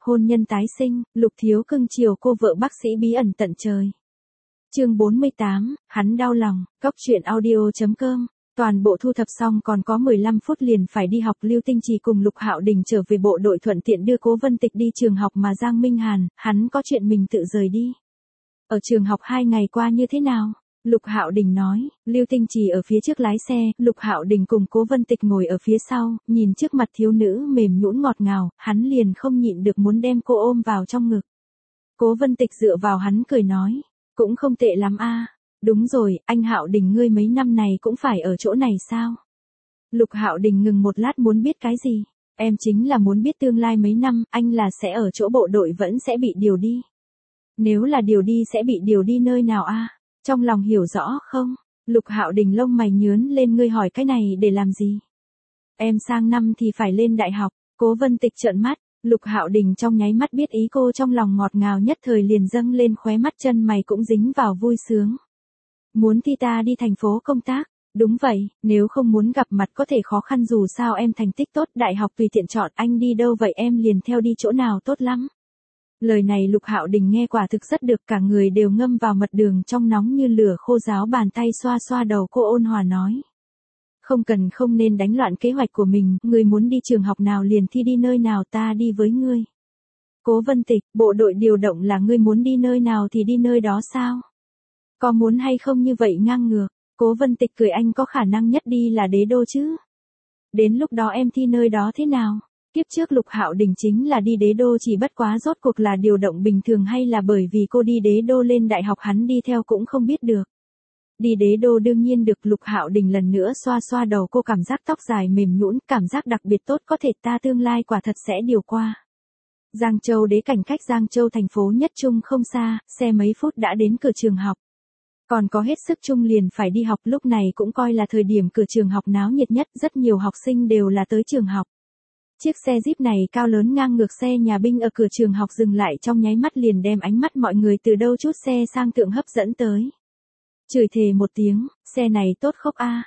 hôn nhân tái sinh, Lục Thiếu cưng chiều cô vợ bác sĩ bí ẩn tận trời. Chương 48, hắn đau lòng, góc truyện audio.com. Toàn bộ thu thập xong còn có 15 phút liền phải đi học. Lưu Tinh Trì cùng Lục Hạo Đình trở về bộ đội thuận tiện đưa Cố Vân Tịch đi trường học mà Giang Minh Hàn, hắn có chuyện mình tự rời đi. Ở trường học 2 ngày qua như thế nào? Lục Hạo Đình nói. Lưu Tinh Trì ở phía trước lái xe, Lục Hạo Đình cùng Cố Vân Tịch ngồi ở phía sau, nhìn trước mặt thiếu nữ mềm nhũn ngọt ngào, hắn liền không nhịn được muốn đem cô ôm vào trong ngực. Cố Vân Tịch dựa vào hắn cười nói, cũng không tệ lắm a. Đúng rồi, anh Hạo Đình ngươi mấy năm này cũng phải ở chỗ này sao? Lục Hạo Đình ngừng một lát muốn biết cái gì? Em chính là muốn biết tương lai mấy năm, anh là sẽ ở chỗ bộ đội vẫn sẽ bị điều đi. Nếu là điều đi sẽ bị điều đi nơi nào a? Trong lòng hiểu rõ không? Lục Hạo Đình lông mày nhướn lên, ngươi hỏi cái này để làm gì? Em sang năm thì phải lên đại học. Cố Vân Tịch trợn mắt, Lục Hạo Đình trong nháy mắt biết ý cô, trong lòng ngọt ngào nhất thời liền dâng lên, khóe mắt chân mày cũng dính vào vui sướng. Muốn thi ta đi thành phố công tác? Đúng vậy, nếu không muốn gặp mặt có thể khó khăn, dù sao em thành tích tốt, đại học tùy tiện chọn, anh đi đâu vậy em liền theo đi chỗ nào tốt lắm. Lời này Lục Hạo Đình nghe quả thực rất được, cả người đều ngâm vào mật đường trong nóng như lửa khô ráo, bàn tay xoa xoa đầu cô ôn hòa nói. Không nên đánh loạn kế hoạch của mình, ngươi muốn đi trường học nào liền thi đi nơi nào, ta đi với ngươi. Cố Vân Tịch, bộ đội điều động là ngươi muốn đi nơi nào thì đi nơi đó sao? Có muốn hay không như vậy ngang ngược? Cố Vân Tịch cười, anh có khả năng nhất đi là đế đô chứ? Đến lúc đó em thi nơi đó thế nào? Kiếp trước Lục Hạo Đình chính là đi đế đô, chỉ bất quá rốt cuộc là điều động bình thường hay là bởi vì cô đi đế đô lên đại học hắn đi theo cũng không biết được. Đi đế đô đương nhiên được. Lục Hạo Đình lần nữa xoa xoa đầu cô, cảm giác tóc dài mềm nhũn, cảm giác đặc biệt tốt, có thể ta tương lai quả thật sẽ điều qua. Giang Châu đế cảnh cách Giang Châu thành phố nhất trung không xa, xe mấy phút đã đến cửa trường học. Còn có hết sức chung liền phải đi học, lúc này cũng coi là thời điểm cửa trường học náo nhiệt nhất, rất nhiều học sinh đều là tới trường học. Chiếc xe Jeep này cao lớn ngang ngược xe nhà binh ở cửa trường học dừng lại, trong nháy mắt liền đem ánh mắt mọi người từ đâu chút xe sang tượng hấp dẫn tới. Chửi thề một tiếng, xe này tốt khốc a.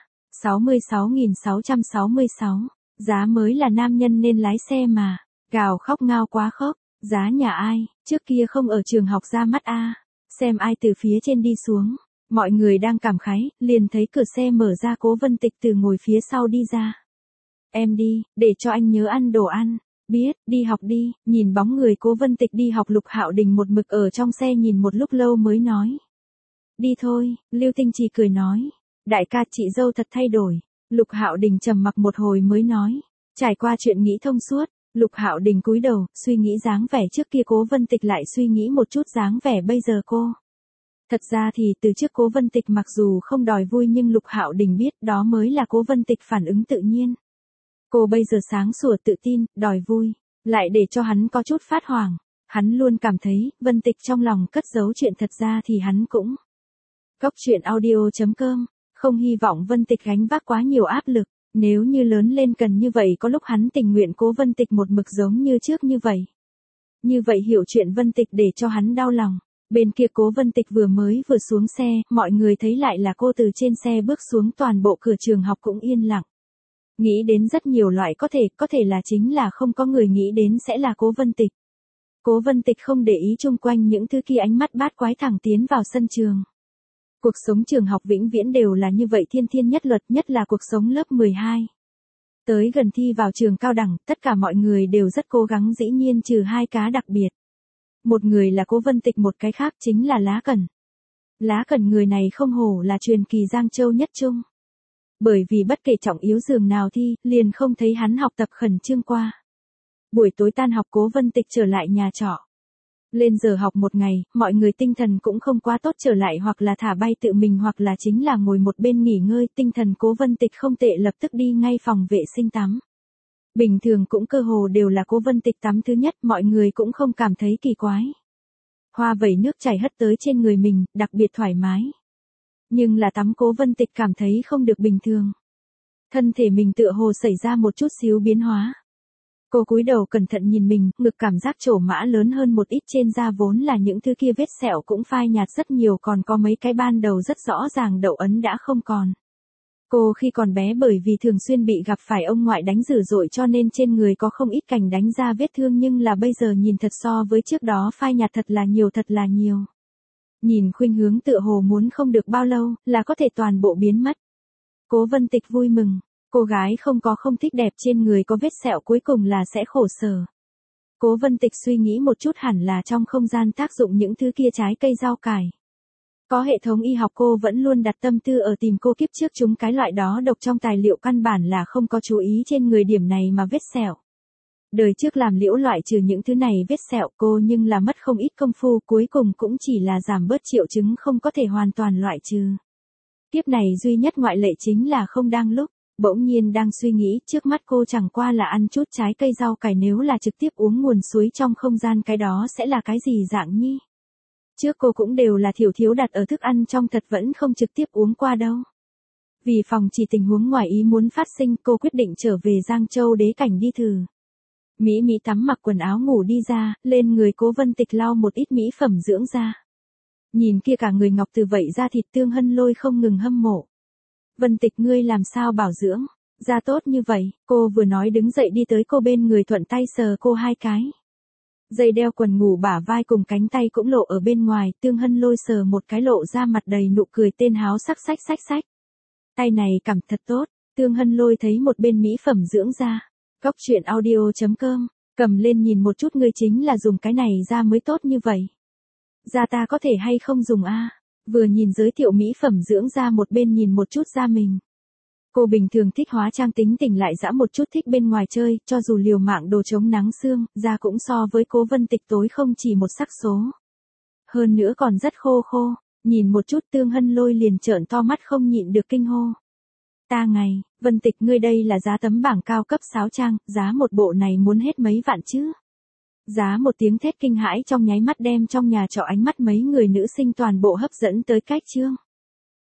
66.666, giá mới là nam nhân nên lái xe mà, gào khóc ngao quá khóc, giá nhà ai, trước kia không ở trường học ra mắt a. Xem ai từ phía trên đi xuống. Mọi người đang cảm khái, liền thấy cửa xe mở ra, Cố Vân Tịch từ ngồi phía sau đi ra. Em đi, để cho anh nhớ ăn đồ ăn. Biết, đi học đi. Nhìn bóng người Cố Vân Tịch đi học, Lục Hạo Đình một mực ở trong xe nhìn một lúc lâu mới nói. Đi thôi. Lưu Tinh Trì cười nói. Đại ca, chị dâu thật thay đổi. Lục Hạo Đình trầm mặc một hồi mới nói. Trải qua chuyện nghĩ thông suốt. Lục Hạo Đình cúi đầu, suy nghĩ dáng vẻ trước kia Cố Vân Tịch, lại suy nghĩ một chút dáng vẻ bây giờ cô. Thật ra thì từ trước Cố Vân Tịch mặc dù không đòi vui nhưng Lục Hạo Đình biết đó mới là Cố Vân Tịch phản ứng tự nhiên. Cô bây giờ sáng sủa tự tin, đòi vui, lại để cho hắn có chút phát hoảng. Hắn luôn cảm thấy Vân Tịch trong lòng cất giấu chuyện, thật ra thì hắn cũng. Góc truyện audio.com, không hy vọng Vân Tịch gánh vác quá nhiều áp lực. Nếu như lớn lên cần như vậy, có lúc hắn tình nguyện Cố Vân Tịch một mực giống như trước như vậy. Như vậy hiểu chuyện Vân Tịch để cho hắn đau lòng. Bên kia Cố Vân Tịch vừa xuống xe, mọi người thấy lại là cô từ trên xe bước xuống, toàn bộ cửa trường học cũng yên lặng. Nghĩ đến rất nhiều loại có thể là chính là không có người nghĩ đến sẽ là Cố Vân Tịch. Cố Vân Tịch không để ý chung quanh những thứ kia, ánh mắt bát quái thẳng tiến vào sân trường. Cuộc sống trường học vĩnh viễn đều là như vậy, thiên thiên nhất luật, nhất là cuộc sống lớp 12. Tới gần thi vào trường cao đẳng, tất cả mọi người đều rất cố gắng, dĩ nhiên trừ 2 cá đặc biệt. Một người là Cố Vân Tịch, một cái khác chính là Lá Cẩn. Lá Cẩn người này không hổ là truyền kỳ Giang Châu nhất trung. Bởi vì bất kể trọng yếu giường nào thi, liền không thấy hắn học tập khẩn trương qua. Buổi tối tan học Cố Vân Tịch trở lại nhà trọ. Lên giờ học một ngày, mọi người tinh thần cũng không quá tốt, trở lại hoặc là thả bay tự mình hoặc là chính là ngồi một bên nghỉ ngơi, tinh thần Cố Vân Tịch không tệ, lập tức đi ngay phòng vệ sinh tắm. Bình thường cũng cơ hồ đều là Cố Vân Tịch tắm thứ nhất, mọi người cũng không cảm thấy kỳ quái. Hoa vẩy nước chảy hất tới trên người mình, đặc biệt thoải mái. Nhưng là tắm Cố Vân Tịch cảm thấy không được bình thường. Thân thể mình tựa hồ xảy ra một chút xíu biến hóa. Cô cúi đầu cẩn thận nhìn mình, ngực cảm giác trổ mã lớn hơn một ít, trên da vốn là những thứ kia vết sẹo cũng phai nhạt rất nhiều, còn có mấy cái ban đầu rất rõ ràng đậu ấn đã không còn. Cô khi còn bé bởi vì thường xuyên bị gặp phải ông ngoại đánh dữ dội cho nên trên người có không ít cành đánh ra vết thương, nhưng là bây giờ nhìn thật so với trước đó phai nhạt thật là nhiều. Nhìn khuynh hướng tựa hồ muốn không được bao lâu là có thể toàn bộ biến mất. Cố Vân Tịch vui mừng, cô gái không thích đẹp trên người có vết sẹo cuối cùng là sẽ khổ sở. Cố Vân Tịch suy nghĩ một chút, hẳn là trong không gian tác dụng những thứ kia trái cây rau cải. Có hệ thống y học, cô vẫn luôn đặt tâm tư ở tìm cô kiếp trước chúng cái loại đó độc trong tài liệu căn bản là không có chú ý trên người điểm này mà vết sẹo. Đời trước làm liễu loại trừ những thứ này vết sẹo cô nhưng là mất không ít công phu, cuối cùng cũng chỉ là giảm bớt triệu chứng, không có thể hoàn toàn loại trừ. Kiếp này duy nhất ngoại lệ chính là không đang lúc, bỗng nhiên đang suy nghĩ trước mắt cô chẳng qua là ăn chút trái cây rau cải, nếu là trực tiếp uống nguồn suối trong không gian cái đó sẽ là cái gì dạng nhi? Trước cô cũng đều là thiếu đặt ở thức ăn trong thật, vẫn không trực tiếp uống qua đâu. Vì phòng chỉ tình huống ngoài ý muốn phát sinh, cô quyết định trở về Giang Châu Đế Cảnh đi thử. Mỹ tắm mặc quần áo ngủ đi ra, lên người Cố Vân Tịch lau một ít mỹ phẩm dưỡng da. Nhìn kia cả người ngọc từ vậy da thịt, Tương Hân Lôi không ngừng hâm mộ. Vân Tịch ngươi làm sao bảo dưỡng da tốt như vậy? Cô vừa nói đứng dậy đi tới cô bên người, thuận tay sờ cô hai cái. Dây đeo quần ngủ bả vai cùng cánh tay cũng lộ ở bên ngoài, Tương Hân Lôi sờ một cái lộ ra mặt đầy nụ cười, tên háo sắc xách. Tay này cảm thật tốt. Tương Hân Lôi thấy một bên mỹ phẩm dưỡng da. Cóc truyện audio.com, cầm lên nhìn một chút, ngươi chính là dùng cái này da mới tốt như vậy. Da ta có thể hay không dùng a? Vừa nhìn giới thiệu mỹ phẩm dưỡng da một bên nhìn một chút da mình. Cô bình thường thích hóa trang, tính tình lại dã một chút, thích bên ngoài chơi, cho dù liều mạng đồ chống nắng sương, da cũng so với Cố Vân Tịch tối không chỉ một sắc số. Hơn nữa còn rất khô. Nhìn một chút Tương Hân Lôi liền trợn to mắt không nhịn được kinh hô. Ta ngày, Vân Tịch ngươi đây là giá tấm bảng cao cấp sáo trang, giá một bộ này muốn hết mấy vạn chứ? Giá một tiếng thét kinh hãi trong nháy mắt đem trong nhà trọ ánh mắt mấy người nữ sinh toàn bộ hấp dẫn tới cách chương.